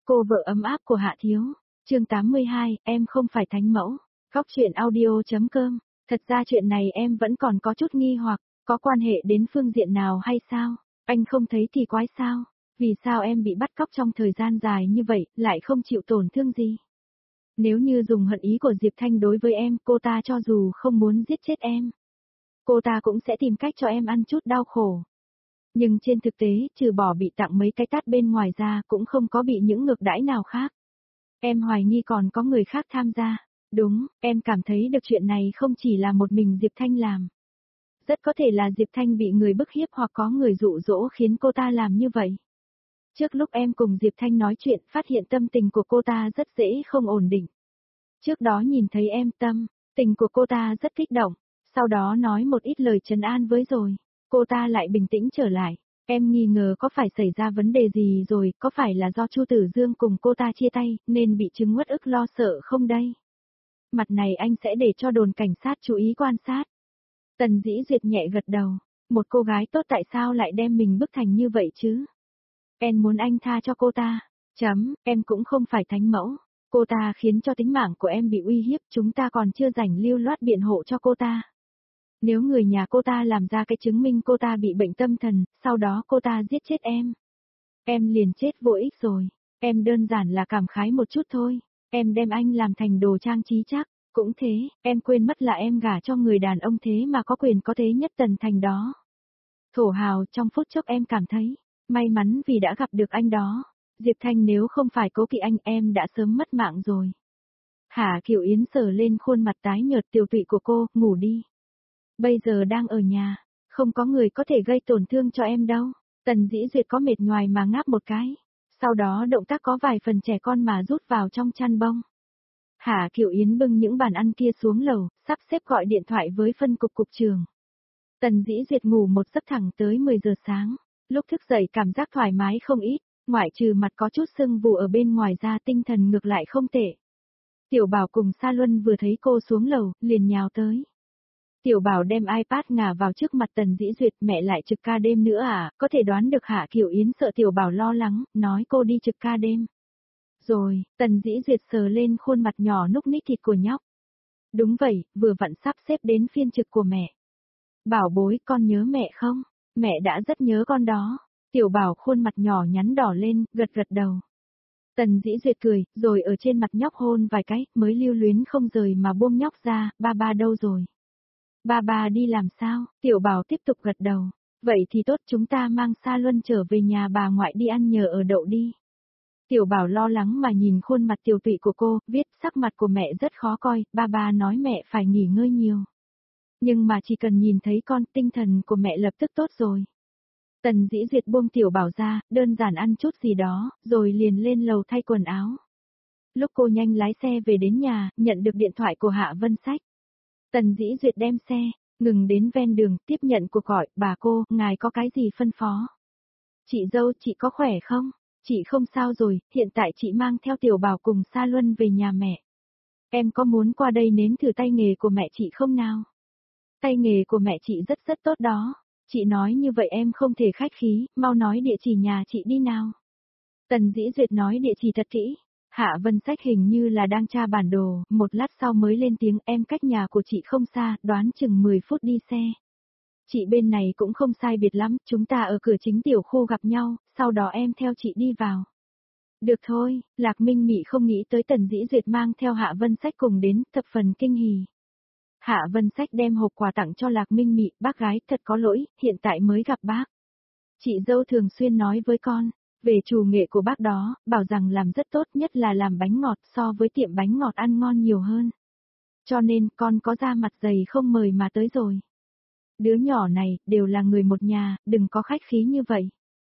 Cô vợ ấm áp của Hạ Thiếu. Chương 82, em không phải thánh mẫu. Góc truyện audio.com. Thật ra chuyện này em vẫn còn có chút nghi hoặc, có quan hệ đến phương diện nào hay sao? Anh không thấy kỳ quái sao? Vì sao em bị bắt cóc trong thời gian dài như vậy, lại không chịu tổn thương gì? Nếu như dùng hận ý của Diệp Thanh đối với em, cô ta cho dù không muốn giết chết em, cô ta cũng sẽ tìm cách cho em ăn chút đau khổ. Nhưng trên thực tế, trừ bỏ bị tặng mấy cái tát bên ngoài ra cũng không có bị những ngược đãi nào khác. Em hoài nghi còn có người khác tham gia. Đúng, em cảm thấy được chuyện này không chỉ là một mình Diệp Thanh làm. Rất có thể là Diệp Thanh bị người bức hiếp hoặc có người dụ dỗ khiến cô ta làm như vậy. Trước lúc em cùng Diệp Thanh nói chuyện, phát hiện tâm tình của cô ta rất dễ không ổn định. Trước đó nhìn thấy em tình của cô ta rất kích động, sau đó nói một ít lời trấn an với rồi, cô ta lại bình tĩnh trở lại. Em nghi ngờ có phải xảy ra vấn đề gì rồi, có phải là do Chu Tử Dương cùng cô ta chia tay, nên bị chứng uất ức lo sợ không đây? Mặt này anh sẽ để cho đồn cảnh sát chú ý quan sát. Tần Dĩ Duyệt nhẹ gật đầu, một cô gái tốt tại sao lại đem mình bức thành như vậy chứ? Em muốn anh tha cho cô ta. Em cũng không phải thánh mẫu. Cô ta khiến cho tính mạng của em bị uy hiếp, chúng ta còn chưa rảnh lưu loát biện hộ cho cô ta. Nếu người nhà cô ta làm ra cái chứng minh cô ta bị bệnh tâm thần, sau đó cô ta giết chết em liền chết vô ích rồi. Em đơn giản là cảm khái một chút thôi. Em đem anh làm thành đồ trang trí chắc. Cũng thế, em quên mất là em gả cho người đàn ông thế mà có quyền có thế nhất Tần Thành đó. Thổ hào, trong phút chốc em cảm thấy may mắn vì đã gặp được anh đó. Diệp Thanh nếu không phải cố kỵ anh em đã sớm mất mạng rồi. Hạ Kiều Yến sờ lên khuôn mặt tái nhợt tiều tụy của cô, ngủ đi. Bây giờ đang ở nhà, không có người có thể gây tổn thương cho em đâu. Tần Dĩ Duyệt có mệt nhoài mà ngáp một cái. Sau đó động tác có vài phần trẻ con mà rút vào trong chăn bông. Hạ Kiều Yến bưng những bàn ăn kia xuống lầu, sắp xếp gọi điện thoại với phân cục trưởng. Tần Dĩ Duyệt ngủ một giấc thẳng tới 10 giờ sáng. Lúc thức dậy cảm giác thoải mái không ít, ngoại trừ mặt có chút sưng vù ở bên ngoài ra tinh thần ngược lại không tệ. Tiểu Bảo cùng Sa Luân vừa thấy cô xuống lầu, liền nhào tới. Tiểu Bảo đem iPad ngả vào trước mặt Tần Dĩ Duyệt, mẹ lại trực ca đêm nữa à, có thể đoán được Hạ Kiều Yến sợ Tiểu Bảo lo lắng, nói cô đi trực ca đêm. Rồi, Tần Dĩ Duyệt sờ lên khuôn mặt nhỏ núc ních thịt của nhóc. Đúng vậy, vừa vặn sắp xếp đến phiên trực của mẹ. Bảo bối, con nhớ mẹ không? Mẹ đã rất nhớ con đó. Tiểu Bảo khuôn mặt nhỏ nhắn đỏ lên, gật gật đầu. Tần Dĩ Duyệt cười, rồi ở trên mặt nhóc hôn vài cái, mới lưu luyến không rời mà buông nhóc ra, ba đâu rồi? Ba đi làm sao? Tiểu Bảo tiếp tục gật đầu. Vậy thì tốt, chúng ta mang Sa Luân trở về nhà bà ngoại đi ăn nhờ ở đậu đi. Tiểu Bảo lo lắng mà nhìn khuôn mặt tiều tụy của cô, viết sắc mặt của mẹ rất khó coi, ba nói mẹ phải nghỉ ngơi nhiều. Nhưng mà chỉ cần nhìn thấy con, tinh thần của mẹ lập tức tốt rồi. Tần Dĩ Duyệt buông Tiểu Bảo ra, đơn giản ăn chút gì đó, rồi liền lên lầu thay quần áo. Lúc cô nhanh lái xe về đến nhà, nhận được điện thoại của Hạ Vân Sách. Tần Dĩ Duyệt đem xe, ngừng đến ven đường, tiếp nhận cuộc gọi, bà cô, ngài có cái gì phân phó? Chị dâu, chị có khỏe không? Chị không sao rồi, hiện tại chị mang theo Tiểu Bảo cùng Sa Luân về nhà mẹ. Em có muốn qua đây nếm thử tay nghề của mẹ chị không nào? Tay nghề của mẹ chị rất tốt đó. Chị nói như vậy em không thể khách khí, mau nói địa chỉ nhà chị đi nào. Tần Dĩ Duyệt nói địa chỉ thật kỹ. Hạ Vân Sách hình như là đang tra bản đồ, một lát sau mới lên tiếng, em cách nhà của chị không xa, đoán chừng 10 phút đi xe. Chị bên này cũng không sai biệt lắm, chúng ta ở cửa chính tiểu khu gặp nhau, sau đó em theo chị đi vào. Được thôi, Lạc Minh Mị không nghĩ tới Tần Dĩ Duyệt mang theo Hạ Vân Sách cùng đến, thập phần kinh hỉ. Hạ Vân Sách đem hộp quà tặng cho Lạc Minh Mị, bác gái thật có lỗi, hiện tại mới gặp bác. Chị dâu thường xuyên nói với con, về chủ nghệ của bác đó, bảo rằng làm rất tốt, nhất là làm bánh ngọt so với tiệm bánh ngọt ăn ngon nhiều hơn. Cho nên con có ra mặt dày không mời mà tới rồi. Đứa nhỏ này, đều là người một nhà, đừng có khách khí như vậy.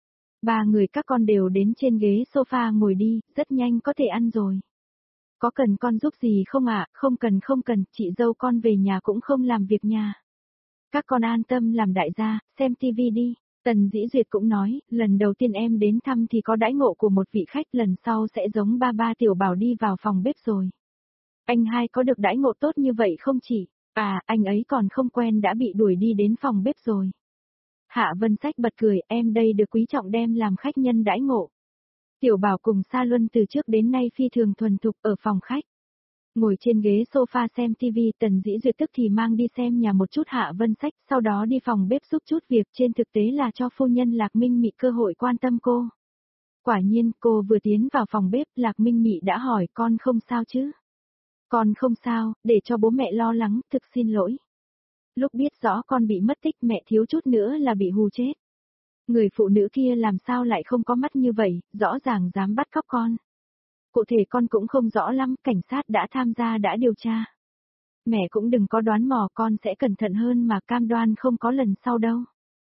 Ba người các con đều đến trên ghế sofa ngồi đi, rất nhanh có thể ăn rồi. Có cần con giúp gì không ạ? Không cần, chị dâu con về nhà cũng không làm việc nhà. Các con an tâm làm đại gia, xem tivi đi. Tần Dĩ Duyệt cũng nói, lần đầu tiên em đến thăm thì có đãi ngộ của một vị khách, lần sau sẽ giống ba Tiểu Bảo đi vào phòng bếp rồi. Anh hai có được đãi ngộ tốt như vậy không chị? À, anh ấy còn không quen đã bị đuổi đi đến phòng bếp rồi. Hạ Vân Sách bật cười, em đây được quý trọng đem làm khách nhân đãi ngộ. Tiểu Bảo cùng Sa Luân từ trước đến nay phi thường thuần thục ở phòng khách. Ngồi trên ghế sofa xem TV, Tần Dĩ Duyệt tức thì mang đi xem nhà một chút Hạ Vân Sách, sau đó đi phòng bếp giúp chút việc, trên thực tế là cho phu nhân Lạc Minh Mị cơ hội quan tâm cô. Quả nhiên, cô vừa tiến vào phòng bếp, Lạc Minh Mị đã hỏi con không sao chứ? Con không sao, để cho bố mẹ lo lắng, thực xin lỗi. Lúc biết rõ con bị mất tích, mẹ thiếu chút nữa là bị hù chết. Người phụ nữ kia làm sao lại không có mắt như vậy, rõ ràng dám bắt cóc con. Cụ thể con cũng không rõ lắm, cảnh sát đã tham gia đã điều tra. Mẹ cũng đừng có đoán mò, con sẽ cẩn thận hơn mà, cam đoan không có lần sau đâu.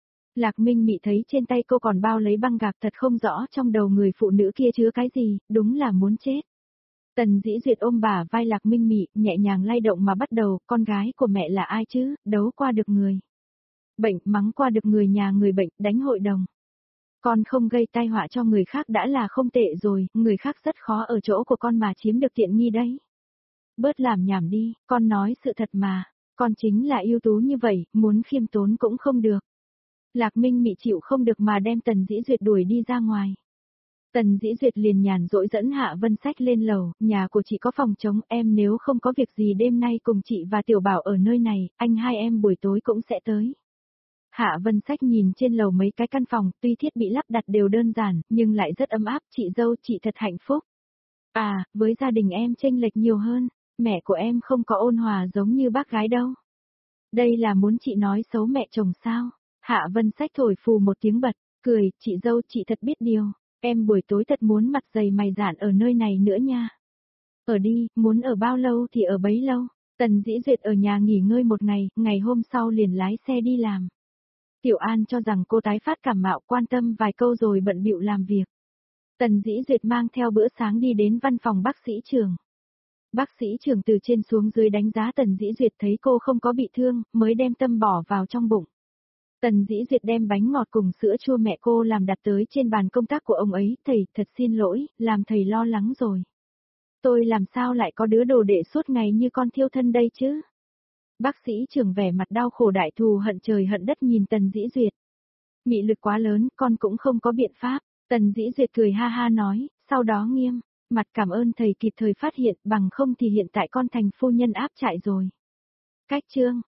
Lạc Minh Mị thấy trên tay cô còn bao lấy băng gạc, thật không rõ trong đầu người phụ nữ kia chứa cái gì, đúng là muốn chết. Tần Dĩ Duyệt ôm bả vai Lạc Minh Mị, nhẹ nhàng lay động mà bắt đầu, con gái của mẹ là ai chứ, đấu qua được người bệnh, mắng qua được người nhà người bệnh, đánh hội đồng. Con không gây tai họa cho người khác đã là không tệ rồi, người khác rất khó ở chỗ của con mà chiếm được tiện nghi đấy. Bớt làm nhảm đi, con nói sự thật mà, con chính là ưu tú như vậy, muốn khiêm tốn cũng không được. Lạc Minh Mị chịu không được mà đem Tần Dĩ Duyệt đuổi đi ra ngoài. Tần Dĩ Duyệt liền nhàn rỗi dẫn Hạ Vân Sách lên lầu, nhà của chị có phòng trống, em nếu không có việc gì đêm nay cùng chị và Tiểu Bảo ở nơi này, anh hai em buổi tối cũng sẽ tới. Hạ Vân Sách nhìn trên lầu mấy cái căn phòng, tuy thiết bị lắp đặt đều đơn giản, nhưng lại rất ấm áp, chị dâu chị thật hạnh phúc. À, với gia đình em chênh lệch nhiều hơn, mẹ của em không có ôn hòa giống như bác gái đâu. Đây là muốn chị nói xấu mẹ chồng sao? Hạ Vân Sách thổi phù một tiếng bật, cười, chị dâu chị thật biết điều, em buổi tối thật muốn mặt dày mày dạn ở nơi này nữa nha. Ở đi, muốn ở bao lâu thì ở bấy lâu. Tần Dĩ Duyệt ở nhà nghỉ ngơi một ngày, ngày hôm sau liền lái xe đi làm. Tiểu An cho rằng cô tái phát cảm mạo, quan tâm vài câu rồi bận bịu làm việc. Tần Dĩ Duyệt mang theo bữa sáng đi đến văn phòng bác sĩ Trường. Bác sĩ Trường từ trên xuống dưới đánh giá Tần Dĩ Duyệt, thấy cô không có bị thương, mới đem tâm bỏ vào trong bụng. Tần Dĩ Duyệt đem bánh ngọt cùng sữa chua mẹ cô làm đặt tới trên bàn công tác của ông ấy, thầy, thật xin lỗi, làm thầy lo lắng rồi. Tôi làm sao lại có đứa đồ đệ suốt ngày như con thiêu thân đây chứ? Bác sĩ Trường vẻ mặt đau khổ đại thù hận trời hận đất nhìn Tần Dĩ Duyệt. Mị lực quá lớn, con cũng không có biện pháp. Tần Dĩ Duyệt cười ha ha nói, sau đó nghiêm mặt cảm ơn thầy kịp thời phát hiện, bằng không thì hiện tại con thành phu nhân áp trại rồi. Cách chương